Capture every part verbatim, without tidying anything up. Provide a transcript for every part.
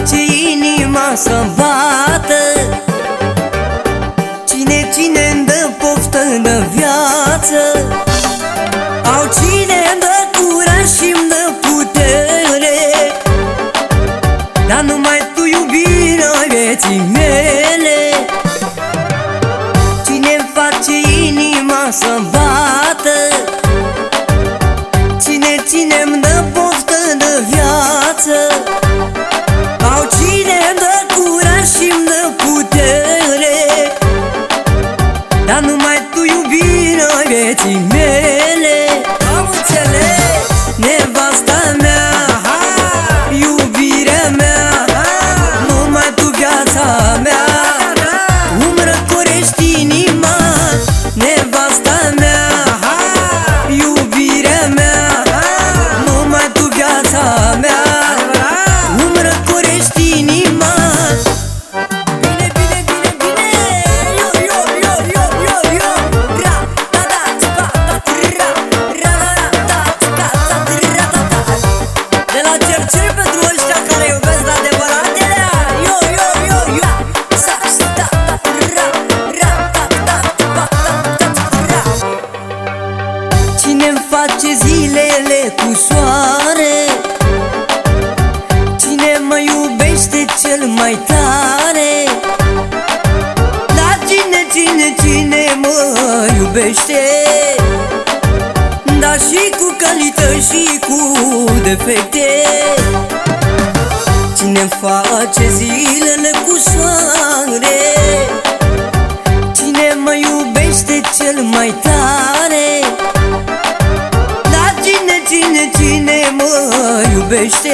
face inima să bată? Cine, cine îmi dă poftă de viață? Au cine îmi dă curaj și îmi dă putere? Dar numai tu, iubirea vieții mele. Cine-mi face inima să bată? Cine, cine-mi dă poftă de viață? Au cine-mi dă curaj și îmi dă putere? Dar numai tu, iubirea vieții mele. Am înțeles, nevasta mea, iubirea mea, numai tu, viața mea. Îmi răcorești inima, nevasta mea, iubirea mea, numai tu, viața mea. Îmi răcorești inima. Bine, bine, bine, bine. Yo, yo, yo, yo, yo, yo. Ra, da, da, țica, da, tra. Ra, da, da, da, țica, da, tra, da, da. De la Cerceri pentru ăștia care iubesc de adevăratele. Yo, yo, yo, yo. Sa, sa, da, da, tra. Ra, da, da, țica, da, da, tra. Cine-mi face zilele cu soare? Cine mă iubește cel mai tare? Dar cine, cine, cine mă iubește? Dar și cu calități și cu defecte. Cine-mi face zilele cu soare? Cine mă iubește cel mai tare? Dar cine, cine, cine mă iubește?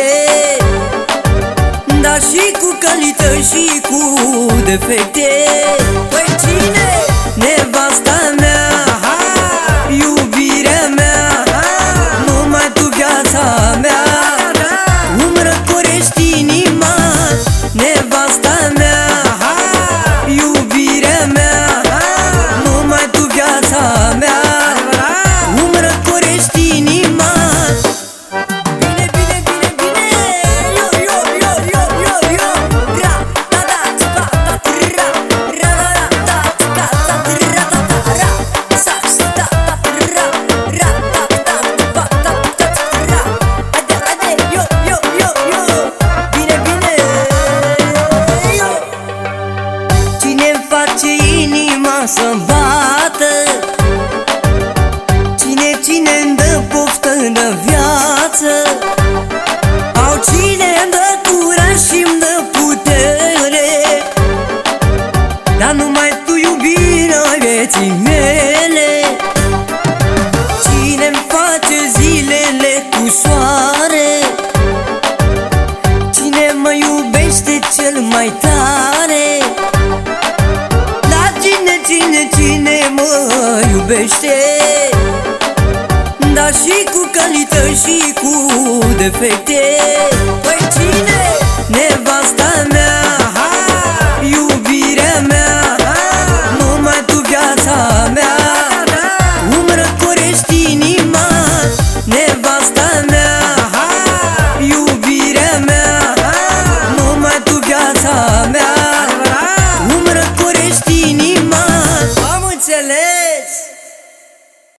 Dar și cu calități și cu defecte. Păi cine? Nevasta mea, iubirea mea, numai tu, viața mea. Îmi răcorești inima, nevasta mea, iubirea mea, numai tu, viața mea. Îmi răcorești inima. Bine, bine, bine, bine. Yo, yo, yo, yo, yo, yo. Ra, da, da, țica, da, tra. Ra, da, da, țica, da, tra, da, da. Ra, sa, sa, da, da, tra. Ra, da, da, țica, da, da, tra. Haide, haide, yo, yo, yo, yo. Bine, bine, yo. Cine-mi face inima să bată? Cine, cine-mi dă poftă de viață? Au cine-mi dă curaj și îmi dă putere? Dar numai tu, iubirea vieții mele. Cine-mi face zilele cu soare? Cine mă iubește cel mai tare? Dar cine, cine, cine mă iubește? Dar și cu calități și cu defecte. Păi cine?